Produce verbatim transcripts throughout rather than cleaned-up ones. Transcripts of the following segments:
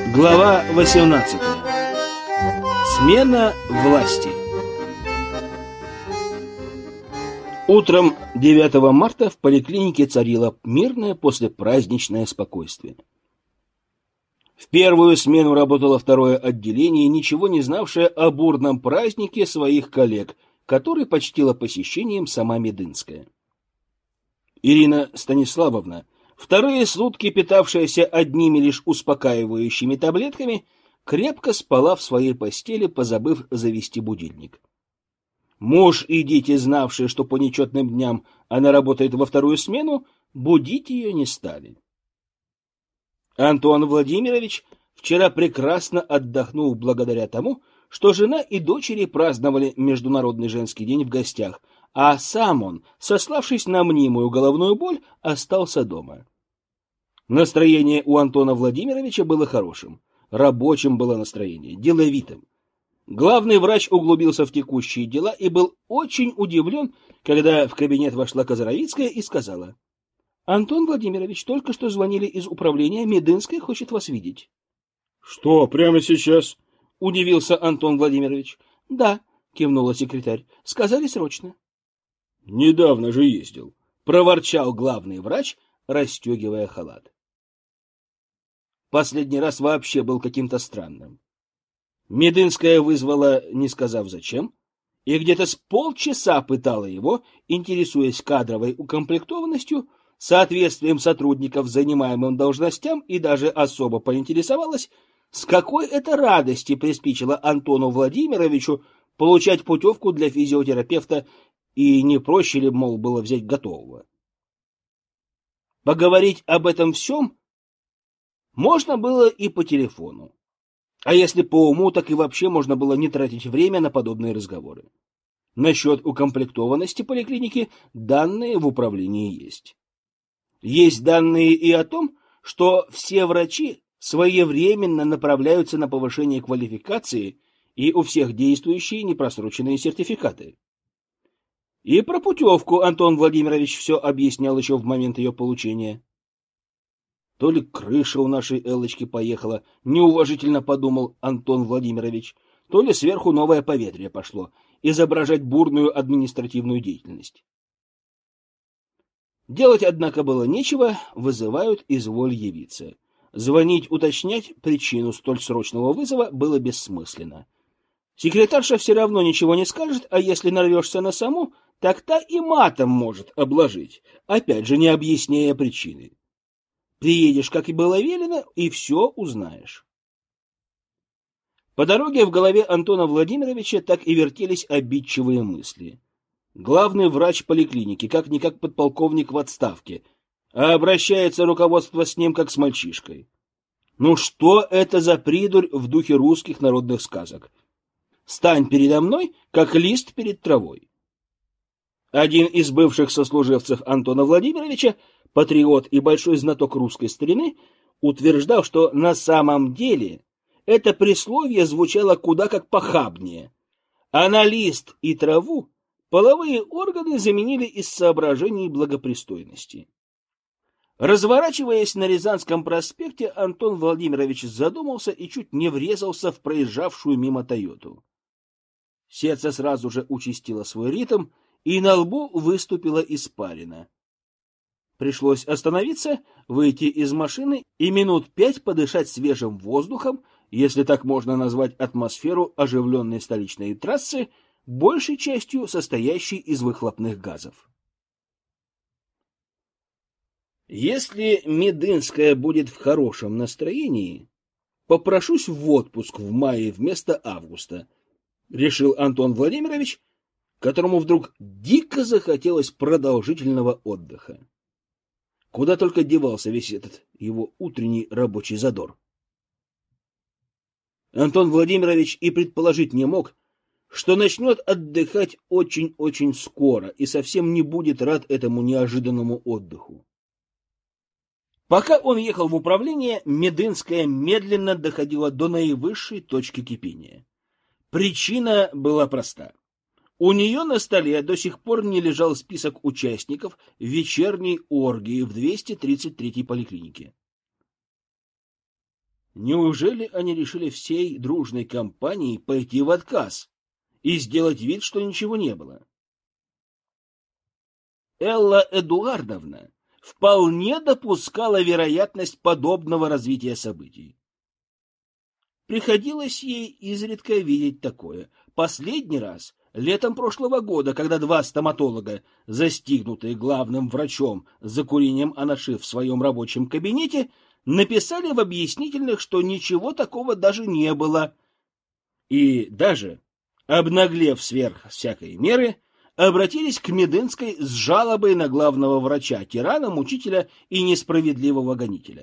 Глава восемнадцатая. Смена власти. Утром девятого марта в поликлинике царило мирное послепраздничное спокойствие. В первую смену работало второе отделение, ничего не знавшее о бурном празднике своих коллег, который почтила посещением сама Медынская. Ирина Станиславовна, вторые сутки питавшаяся одними лишь успокаивающими таблетками, крепко спала в своей постели, позабыв завести будильник. Муж и дети, знавшие, что по нечетным дням она работает во вторую смену, будить ее не стали. Антон Владимирович вчера прекрасно отдохнул благодаря тому, что жена и дочери праздновали Международный женский день в гостях, а сам он, сославшись на мнимую головную боль, остался дома. Настроение у Антона Владимировича было хорошим, рабочим было настроение, деловитым. Главный врач углубился в текущие дела и был очень удивлен, когда в кабинет вошла Козоровицкая и сказала: «Антон Владимирович, только что звонили из управления, Медынская хочет вас видеть». «Что, прямо сейчас?» — удивился Антон Владимирович. «Да», — кивнула секретарь, — «сказали срочно». «Недавно же ездил», — проворчал главный врач, расстегивая халат. Последний раз вообще был каким-то странным. Медынская вызвала, не сказав зачем, и где-то с полчаса пытала его, интересуясь кадровой укомплектованностью, соответствием сотрудников занимаемым должностям, и даже особо поинтересовалась, с какой это радости приспичило Антону Владимировичу получать путевку для физиотерапевта, и не проще ли, мол, было взять готового. Поговорить об этом всем можно было и по телефону. А если по уму, так и вообще можно было не тратить время на подобные разговоры. Насчет укомплектованности поликлиники данные в управлении есть. Есть данные и о том, что все врачи своевременно направляются на повышение квалификации, и у всех действующие непросроченные сертификаты. И про путевку Антон Владимирович все объяснял еще в момент ее получения. То ли крыша у нашей Эллочки поехала, неуважительно подумал Антон Владимирович, то ли сверху новое поветрие пошло, изображать бурную административную деятельность. Делать, однако, было нечего, вызывают, изволь явиться. Звонить, уточнять причину столь срочного вызова было бессмысленно. Секретарша все равно ничего не скажет, а если нарвешься на саму, так та и матом может обложить, опять же не объясняя причины. Приедешь, как и было велено, и все узнаешь. По дороге в голове Антона Владимировича так и вертелись обидчивые мысли. Главный врач поликлиники, как-никак подполковник в отставке, а обращается руководство с ним, как с мальчишкой. Ну что это за придурь в духе русских народных сказок? Стань передо мной, как лист перед травой. Один из бывших сослуживцев Антона Владимировича, патриот и большой знаток русской старины, утверждал, что на самом деле это присловие звучало куда как похабнее, а на лист и траву половые органы заменили из соображений благопристойности. Разворачиваясь на Рязанском проспекте, Антон Владимирович задумался и чуть не врезался в проезжавшую мимо Тойоту. Сердце сразу же участило свой ритм, и на лбу выступила испарина. Пришлось остановиться, выйти из машины и минут пять подышать свежим воздухом, если так можно назвать атмосферу оживленной столичной трассы, большей частью состоящей из выхлопных газов. Если Медынская будет в хорошем настроении, попрошусь в отпуск в мае вместо августа, решил Антон Владимирович, которому вдруг дико захотелось продолжительного отдыха. Куда только девался весь этот его утренний рабочий задор. Антон Владимирович и предположить не мог, что начнет отдыхать очень-очень скоро и совсем не будет рад этому неожиданному отдыху. Пока он ехал в управление, Медынская медленно доходила до наивысшей точки кипения. Причина была проста. У нее на столе до сих пор не лежал список участников вечерней оргии в двести тридцать третьей поликлинике. Неужели они решили всей дружной компанией пойти в отказ и сделать вид, что ничего не было? Элла Эдуардовна вполне допускала вероятность подобного развития событий. Приходилось ей изредка видеть такое. Последний раз летом прошлого года, когда два стоматолога, застигнутые главным врачом за курением анаши в своем рабочем кабинете, написали в объяснительных, что ничего такого даже не было. И даже, обнаглев сверх всякой меры, обратились к Медынской с жалобой на главного врача, тирана, мучителя и несправедливого гонителя.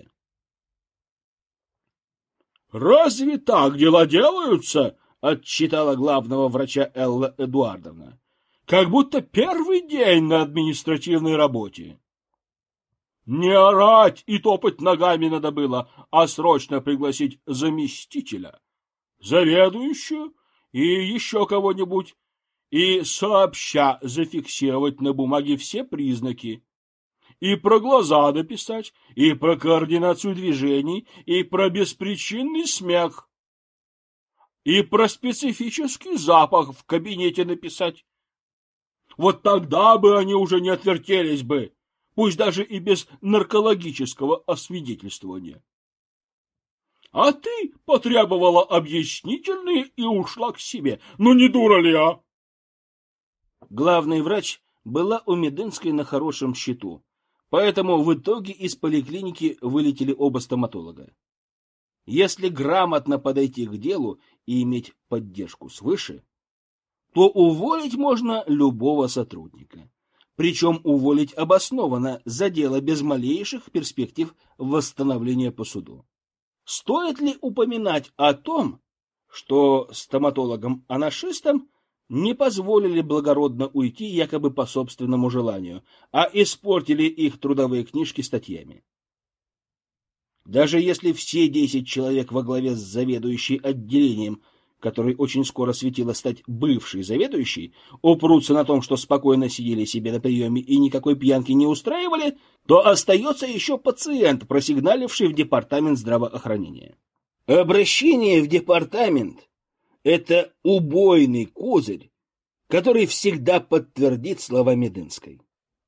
«Разве так дела делаются?» — отчитала главного врача Элла Эдуардовна. «Как будто первый день на административной работе. Не орать и топать ногами надо было, а срочно пригласить заместителя, заведующую и еще кого-нибудь, и сообща зафиксировать на бумаге все признаки. И про глаза написать, и про координацию движений, и про беспричинный смех, и про специфический запах в кабинете написать. Вот тогда бы они уже не отвертелись бы, пусть даже и без наркологического освидетельствования. А ты потребовала объяснительные и ушла к себе. Ну не дура ли, а?» Главный врач была у Медынской на хорошем счету, поэтому в итоге из поликлиники вылетели оба стоматолога. Если грамотно подойти к делу и иметь поддержку свыше, то уволить можно любого сотрудника. Причем уволить обоснованно за дело без малейших перспектив восстановления по суду. Стоит ли упоминать о том, что стоматологам-анашистам не позволили благородно уйти якобы по собственному желанию, а испортили их трудовые книжки статьями? Даже если все десять человек во главе с заведующей отделением, которой очень скоро светило стать бывшей заведующей, упрутся на том, что спокойно сидели себе на приеме и никакой пьянки не устраивали, то остается еще пациент, просигналивший в департамент здравоохранения. Обращение в департамент — это убойный козырь, который всегда подтвердит слова Медынской.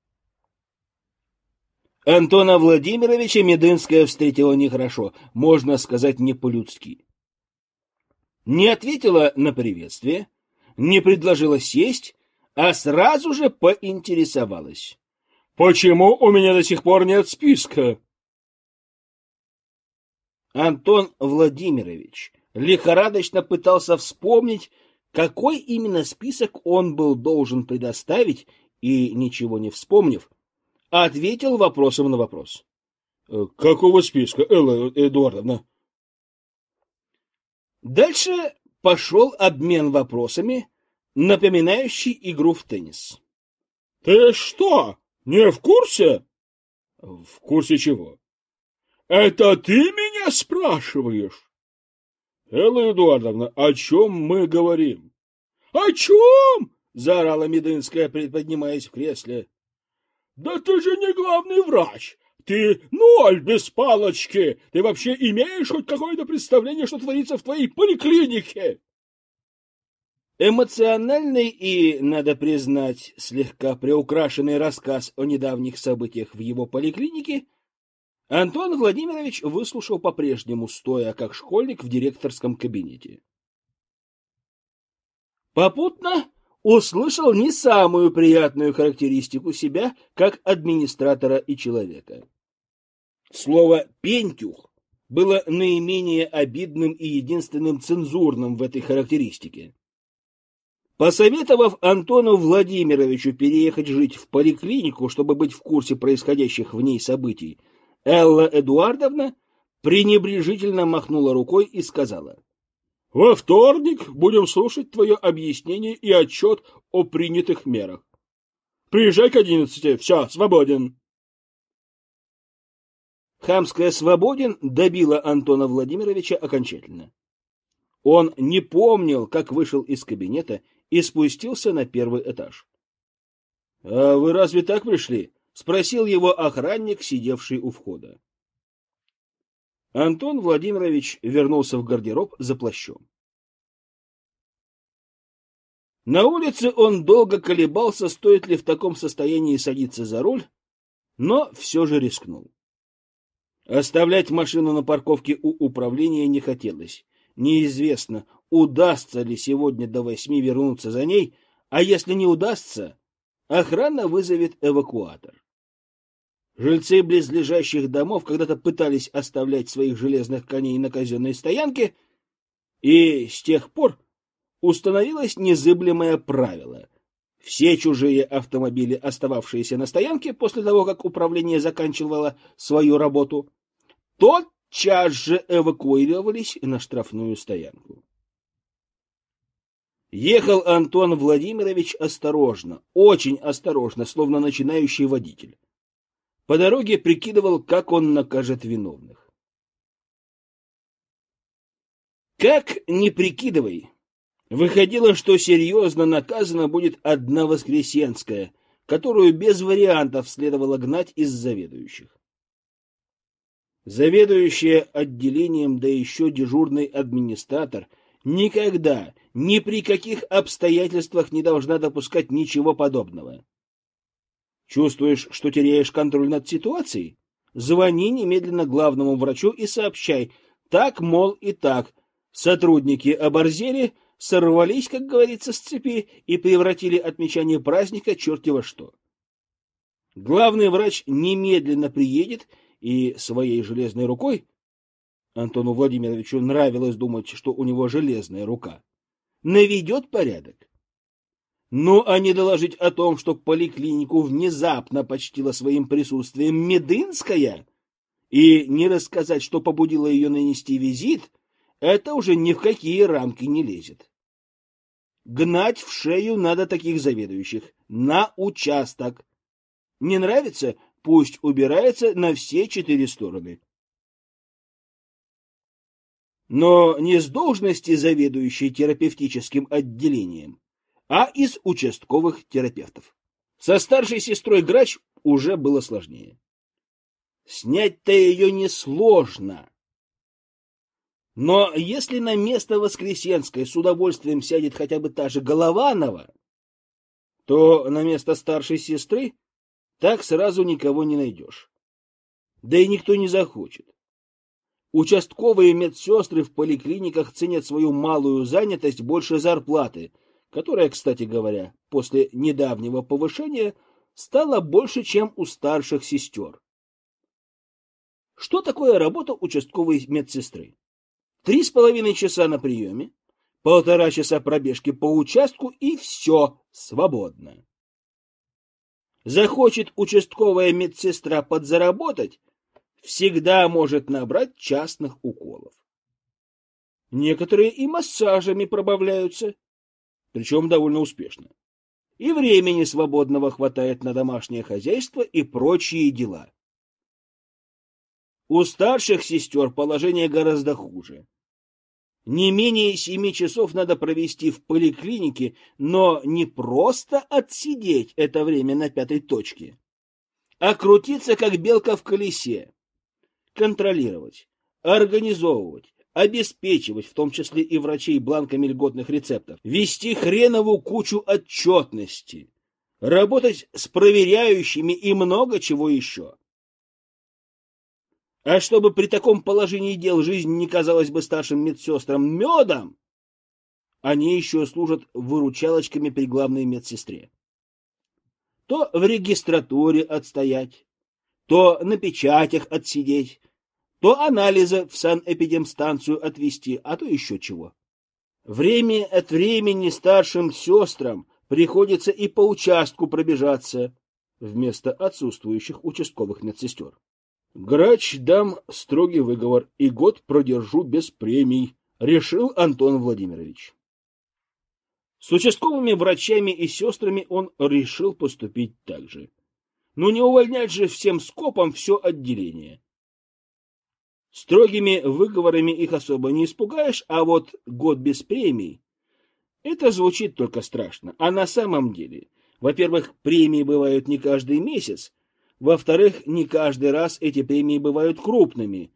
Антона Владимировича Медынская встретила нехорошо, можно сказать, не по-людски. Не ответила на приветствие, не предложила сесть, а сразу же поинтересовалась: «Почему у меня до сих пор нет списка?» Антон Владимирович лихорадочно пытался вспомнить, какой именно список он был должен предоставить, и, ничего не вспомнив, ответил вопросом на вопрос. «Какого списка, Элла Эдуардовна?» Дальше пошел обмен вопросами, напоминающий игру в теннис. «Ты что, не в курсе?» «В курсе чего?» «Это ты меня спрашиваешь?» «Элла Эдуардовна, о чем мы говорим?» «О чем?» — заорала Медынская, приподнимаясь в кресле. «Да ты же не главный врач! Ты ноль без палочки! Ты вообще имеешь хоть какое-то представление, что творится в твоей поликлинике?» Эмоциональный и, надо признать, слегка приукрашенный рассказ о недавних событиях в его поликлинике Антон Владимирович выслушал по-прежнему, стоя как школьник в директорском кабинете. Попутно услышал не самую приятную характеристику себя как администратора и человека. Слово «пентюх» было наименее обидным и единственным цензурным в этой характеристике. Посоветовав Антону Владимировичу переехать жить в поликлинику, чтобы быть в курсе происходящих в ней событий, Элла Эдуардовна пренебрежительно махнула рукой и сказала: «Во вторник будем слушать твое объяснение и отчет о принятых мерах. Приезжай к одиннадцати, все, свободен». Хамская «свободен» добила Антона Владимировича окончательно. Он не помнил, как вышел из кабинета и спустился на первый этаж. — А вы разве так пришли? — спросил его охранник, сидевший у входа. Антон Владимирович вернулся в гардероб за плащом. На улице он долго колебался, стоит ли в таком состоянии садиться за руль, но все же рискнул. Оставлять машину на парковке у управления не хотелось. Неизвестно, удастся ли сегодня до восьми вернуться за ней, а если не удастся, охрана вызовет эвакуатор. Жильцы близлежащих домов когда-то пытались оставлять своих железных коней на казенной стоянке, и с тех пор установилось незыблемое правило. Все чужие автомобили, остававшиеся на стоянке после того, как управление заканчивало свою работу, тотчас же эвакуировались на штрафную стоянку. Ехал Антон Владимирович осторожно, очень осторожно, словно начинающий водитель. По дороге прикидывал, как он накажет виновных. Как ни прикидывай, выходило, что серьезно наказана будет одна Воскресенская, которую без вариантов следовало гнать из заведующих. Заведующая отделением, да еще дежурный администратор, никогда, ни при каких обстоятельствах не должна допускать ничего подобного. Чувствуешь, что теряешь контроль над ситуацией? Звони немедленно главному врачу и сообщай. Так, мол, и так. Сотрудники оборзели, сорвались, как говорится, с цепи и превратили отмечание праздника черти во что. Главный врач немедленно приедет и своей железной рукой, Антону Владимировичу нравилось думать, что у него железная рука, наведет порядок. Ну, а не доложить о том, что поликлинику внезапно почтила своим присутствием Медынская, и не рассказать, что побудило ее нанести визит, это уже ни в какие рамки не лезет. Гнать в шею надо таких заведующих, на участок. Не нравится? Пусть убирается на все четыре стороны. Но не с должности заведующей терапевтическим отделением, а из участковых терапевтов. Со старшей сестрой Грач уже было сложнее. Снять-то ее несложно. Но если на место Воскресенской с удовольствием сядет хотя бы та же Голованова, то на место старшей сестры так сразу никого не найдешь. Да и никто не захочет. Участковые медсестры в поликлиниках ценят свою малую занятость больше зарплаты, которая, кстати говоря, после недавнего повышения стала больше, чем у старших сестер. Что такое работа участковой медсестры? Три с половиной часа на приеме, полтора часа пробежки по участку и все, свободно. Захочет участковая медсестра подзаработать, всегда может набрать частных уколов. Некоторые и массажами пробавляются, причем довольно успешно. И времени свободного хватает на домашнее хозяйство и прочие дела. У старших сестер положение гораздо хуже. Не менее семи часов надо провести в поликлинике, но не просто отсидеть это время на пятой точке, а крутиться, как белка в колесе, контролировать, организовывать, обеспечивать, в том числе и врачей, бланками льготных рецептов, вести хренову кучу отчетности, работать с проверяющими и много чего еще. А чтобы при таком положении дел жизнь не казалась бы старшим медсестрам медом, они еще служат выручалочками при главной медсестре. То в регистратуре отстоять, то на печатях отсидеть, то анализы в санэпидемстанцию отвезти, а то еще чего. Время от времени старшим сестрам приходится и по участку пробежаться вместо отсутствующих участковых медсестер. Грач дам строгий выговор и год продержу без премий, решил Антон Владимирович. С участковыми врачами и сестрами он решил поступить так же. Но не увольнять же всем скопом все отделение. Строгими выговорами их особо не испугаешь, а вот год без премий — это звучит только страшно. А на самом деле, во-первых, премии бывают не каждый месяц, во-вторых, не каждый раз эти премии бывают крупными,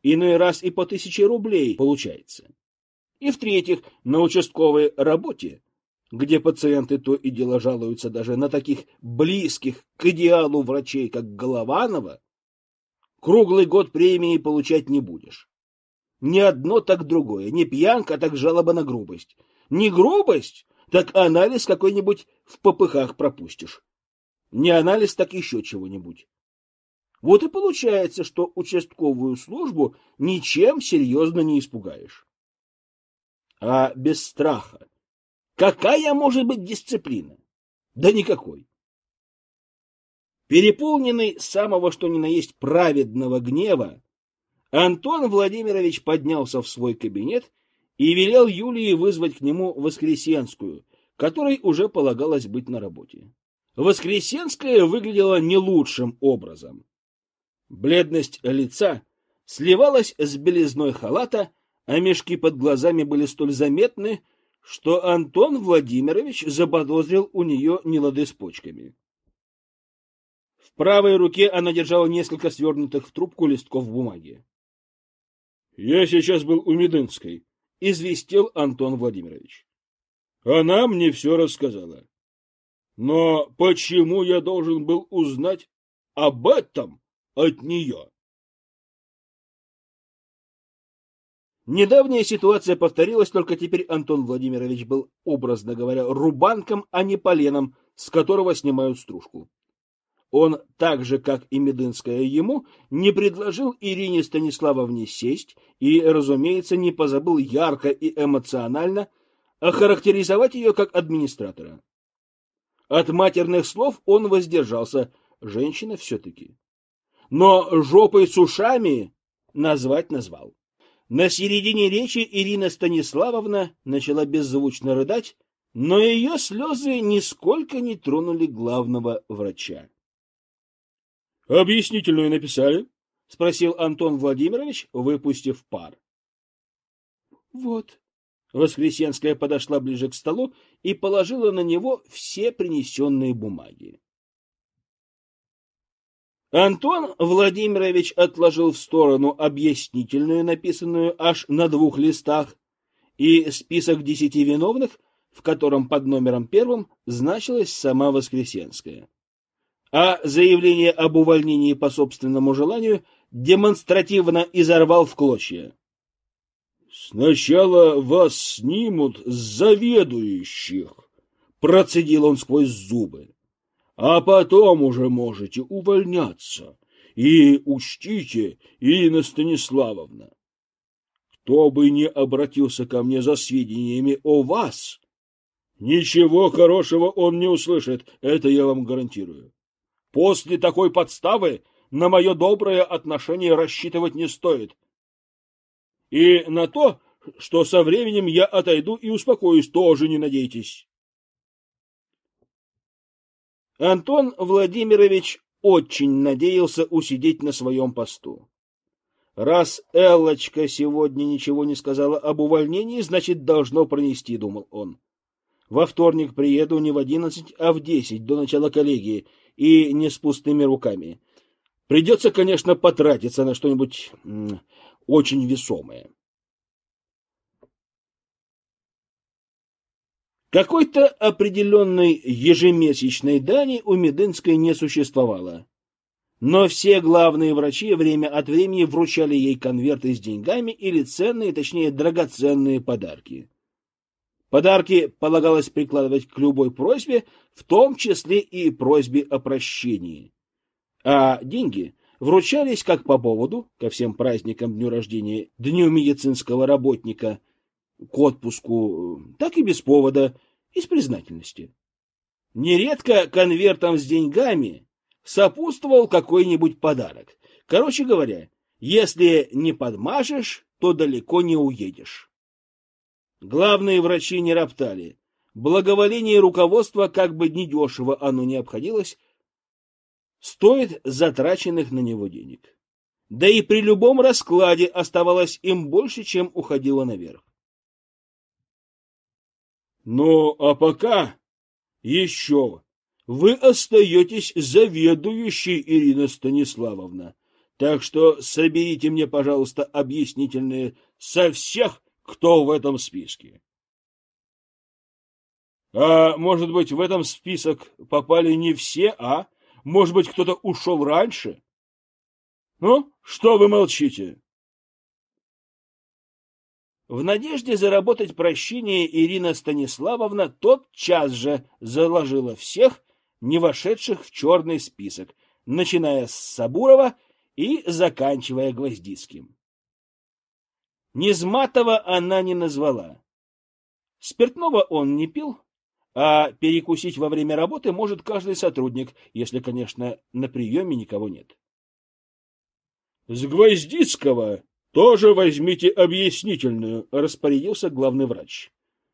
иной раз и по тысяче рублей получается. И в-третьих, на участковой работе, где пациенты то и дело жалуются даже на таких близких к идеалу врачей, как Голованова, круглый год премии получать не будешь. Не одно, так другое. Не пьянка, так жалоба на грубость. Не грубость, так анализ какой-нибудь в попыхах пропустишь. Не анализ, так еще чего-нибудь. Вот и получается, что участковую службу ничем серьезно не испугаешь. А без страха какая может быть дисциплина? Да никакой. Переполненный самого что ни на есть праведного гнева, Антон Владимирович поднялся в свой кабинет и велел Юлии вызвать к нему Воскресенскую, которой уже полагалось быть на работе. Воскресенская выглядела не лучшим образом. Бледность лица сливалась с белизной халата, а мешки под глазами были столь заметны, что Антон Владимирович заподозрил у нее нелады с почками. В правой руке она держала несколько свернутых в трубку листков бумаги. — Я сейчас был у Медынской, — известил Антон Владимирович. — Она мне все рассказала. Но почему я должен был узнать об этом от нее? Недавняя ситуация повторилась, только теперь Антон Владимирович был, образно говоря, рубанком, а не поленом, с которого снимают стружку. Он, так же, как и Медынская ему, не предложил Ирине Станиславовне сесть и, разумеется, не позабыл ярко и эмоционально охарактеризовать ее как администратора. От матерных слов он воздержался, женщина все-таки. Но жопой с ушами назвать назвал. На середине речи Ирина Станиславовна начала беззвучно рыдать, но ее слезы нисколько не тронули главного врача. — Объяснительную написали? — спросил Антон Владимирович, выпустив пар. — Вот. Воскресенская подошла ближе к столу и положила на него все принесенные бумаги. Антон Владимирович отложил в сторону объяснительную, написанную аж на двух листах, и список десяти виновных, в котором под номером первым значилась сама Воскресенская. А заявление об увольнении по собственному желанию демонстративно изорвал в клочья. «Сначала вас снимут с заведующих», — процедил он сквозь зубы. А потом уже можете увольняться. И учтите, Ирина Станиславовна, кто бы ни обратился ко мне за сведениями о вас, ничего хорошего он не услышит, это я вам гарантирую. После такой подставы на мое доброе отношение рассчитывать не стоит. И на то, что со временем я отойду и успокоюсь, тоже не надейтесь. Антон Владимирович очень надеялся усидеть на своем посту. Раз Эллочка сегодня ничего не сказала об увольнении, значит, должно пронести, думал он. Во вторник приеду не в одиннадцать, а в десять до начала коллегии, и не с пустыми руками. Придется, конечно, потратиться на что-нибудь м- очень весомое. Какой-то определенной ежемесячной дани у Медынской не существовало. Но все главные врачи время от времени вручали ей конверты с деньгами или ценные, точнее, драгоценные подарки. Подарки полагалось прикладывать к любой просьбе, в том числе и просьбе о прощении. А деньги вручались как по поводу, ко всем праздникам, дню рождения, дню медицинского работника, к отпуску, так и без повода, из признательности. Нередко конвертам с деньгами сопутствовал какой-нибудь подарок. Короче говоря, если не подмажешь, то далеко не уедешь. Главные врачи не роптали. Благоволение руководства, как бы недешево оно ни обходилось, стоит затраченных на него денег. Да и при любом раскладе оставалось им больше, чем уходило наверх. Ну, а пока еще вы остаетесь заведующей, Ирина Станиславовна, Так что соберите мне, пожалуйста, объяснительные со всех, кто в этом списке. А может быть, в этом список попали не все, а? Может быть, кто-то ушел раньше? Ну, что вы молчите? В надежде заработать прощение Ирина Станиславовна тотчас же заложила всех, не вошедших в черный список, начиная с Сабурова и заканчивая Гвоздицким. Низматова она не назвала. Спиртного он не пил, а перекусить во время работы может каждый сотрудник, если, конечно, на приеме никого нет. С Гвоздицкого тоже возьмите объяснительную, распорядился главный врач.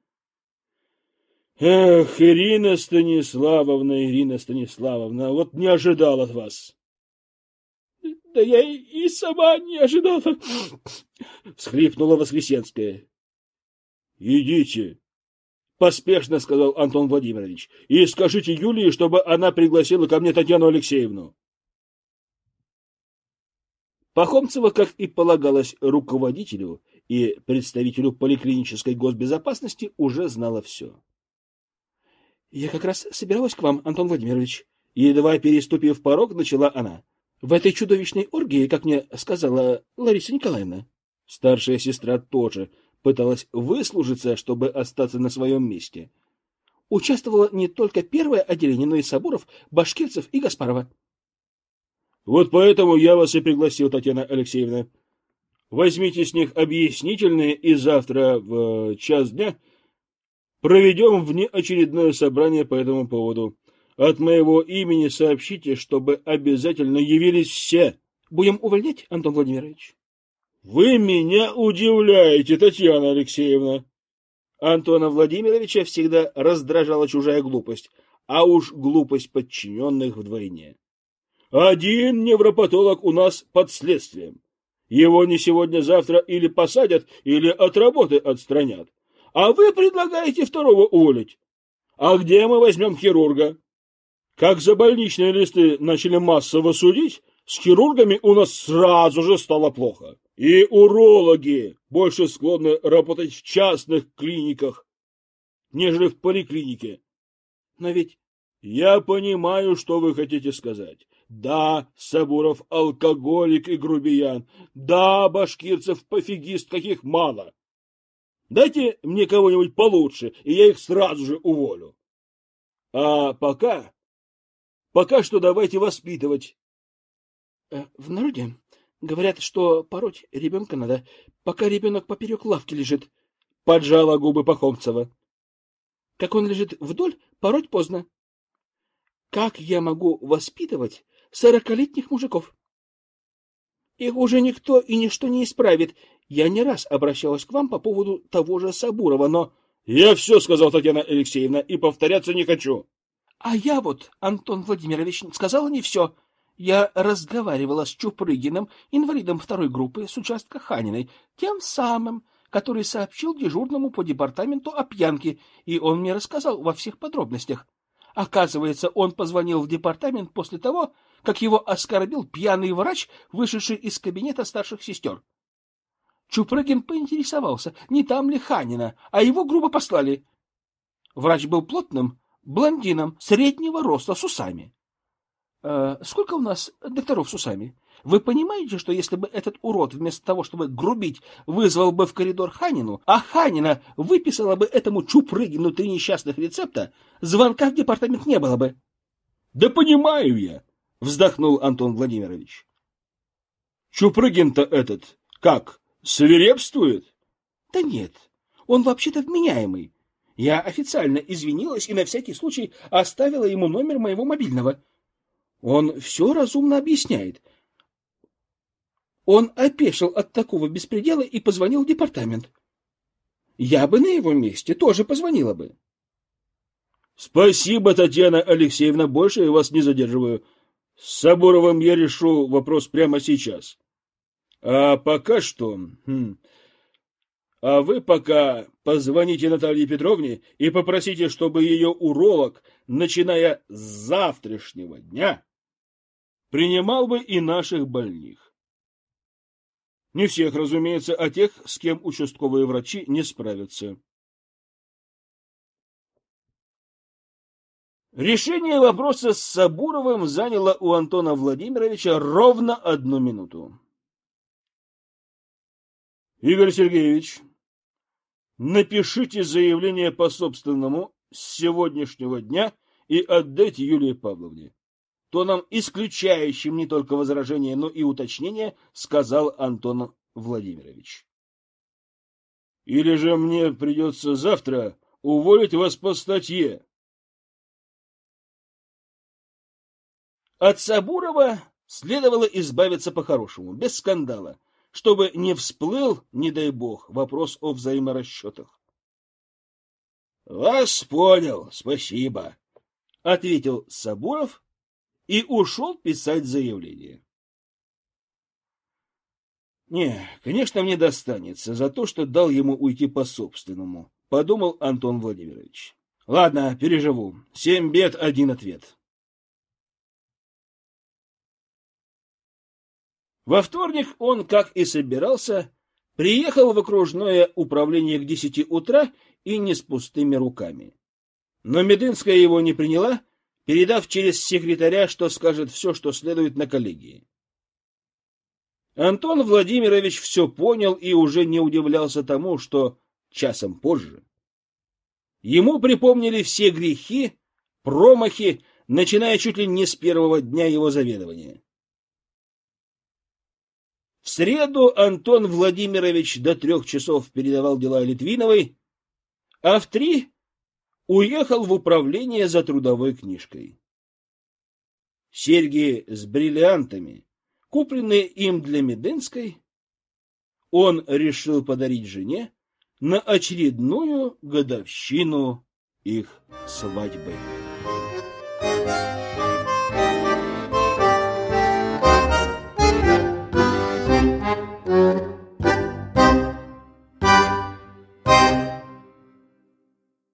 Эх, Ирина Станиславовна, Ирина Станиславовна, вот не ожидал от вас. Да я и сама не ожидала, всхлипнула Воскресенская. Идите, поспешно сказал Антон Владимирович, и скажите Юлии, чтобы она пригласила ко мне Татьяну Алексеевну. Пахомцева, как и полагалось руководителю и представителю поликлинической госбезопасности, уже знала все. — Я как раз собиралась к вам, Антон Владимирович. Едва переступив порог, начала она. В этой чудовищной оргии, как мне сказала Лариса Николаевна. Старшая сестра тоже пыталась выслужиться, чтобы остаться на своем месте. Участвовало не только первое отделение, но и Сабуров, Башкирцев и Гаспарова. Вот поэтому я вас и пригласил, Татьяна Алексеевна. Возьмите с них объяснительные, и завтра в час дня проведем внеочередное собрание по этому поводу. От моего имени сообщите, чтобы обязательно явились все. Будем увольнять, Антон Владимирович? Вы меня удивляете, Татьяна Алексеевна. Антона Владимировича всегда раздражала чужая глупость, а уж глупость подчиненных вдвойне. Один невропатолог у нас под следствием. Его не сегодня-завтра или посадят, или от работы отстранят. А вы предлагаете второго уволить. А где мы возьмем хирурга? Как за больничные листы начали массово судить, с хирургами у нас сразу же стало плохо. И урологи больше склонны работать в частных клиниках, нежели в поликлинике. Но ведь я понимаю, что вы хотите сказать. Да, Сабуров алкоголик и грубиян. Да, Башкирцев пофигист, каких мало. Дайте мне кого-нибудь получше, и я их сразу же уволю. А пока... Пока что давайте воспитывать. В народе говорят, что пороть ребенка надо, пока ребенок поперек лавки лежит. Поджала губы Пахомцева. Как он лежит вдоль, пороть поздно. Как я могу воспитывать сорокалетних мужиков? Их уже никто и ничто не исправит. Я не раз обращалась к вам по поводу того же Сабурова, но... Я все сказал, Татьяна Алексеевна, и повторяться не хочу. А я вот, Антон Владимирович, сказала не все. Я разговаривала с Чупрыгиным, инвалидом второй группы с участка Ханиной, тем самым, который сообщил дежурному по департаменту о пьянке, и он мне рассказал во всех подробностях. Оказывается, он позвонил в департамент после того, как его оскорбил пьяный врач, вышедший из кабинета старших сестер. Чупрыгин поинтересовался, не там ли Ханина, а его грубо послали. Врач был плотным, блондином, среднего роста, с усами. Э, сколько у нас докторов с усами? Вы понимаете, что если бы этот урод вместо того, чтобы грубить, вызвал бы в коридор Ханину, а Ханина выписала бы этому Чупрыгину три несчастных рецепта, звонка в департамент не было бы. — Да понимаю я, — вздохнул Антон Владимирович. — Чупрыгин-то этот, как, свирепствует? — Да нет, он вообще-то вменяемый. Я официально извинилась и на всякий случай оставила ему номер моего мобильного. Он все разумно объясняет. Он опешил от такого беспредела и позвонил в департамент. Я бы на его месте тоже позвонила бы. Спасибо, Татьяна Алексеевна, больше я вас не задерживаю. С Сабуровым я решу вопрос прямо сейчас. А пока что... Хм, а вы пока позвоните Наталье Петровне и попросите, чтобы ее уролог, начиная с завтрашнего дня, принимал бы и наших больных. Не всех, разумеется, а тех, с кем участковые врачи не справятся. Решение вопроса с Сабуровым заняло у Антона Владимировича ровно одну минуту. Игорь Сергеевич, напишите заявление по собственному с сегодняшнего дня и отдайте Юлии Павловне. Тоном, исключающим не только возражения, но и уточнения, сказал Антон Владимирович. Или же мне придется завтра уволить вас по статье. От Сабурова следовало избавиться по-хорошему, без скандала, чтобы не всплыл, не дай бог, вопрос о взаиморасчетах. — Вас понял, спасибо, — ответил Сабуров и ушел писать заявление. Не, конечно, мне достанется за то, что дал ему уйти по-собственному, — подумал Антон Владимирович. Ладно, переживу. Семь бед, один ответ. Во вторник он, как и собирался, приехал в окружное управление к десяти утра и не с пустыми руками. Но Медынская его не приняла, передав через секретаря, что скажет все, что следует на коллегии. Антон Владимирович все понял и уже не удивлялся тому, что часом позже ему припомнили все грехи, промахи, начиная чуть ли не с первого дня его заведования. В среду Антон Владимирович до трех часов передавал дела Литвиновой, а в три уехал в управление за трудовой книжкой. Серьги с бриллиантами, купленные им для Медынской, он решил подарить жене на очередную годовщину их свадьбы.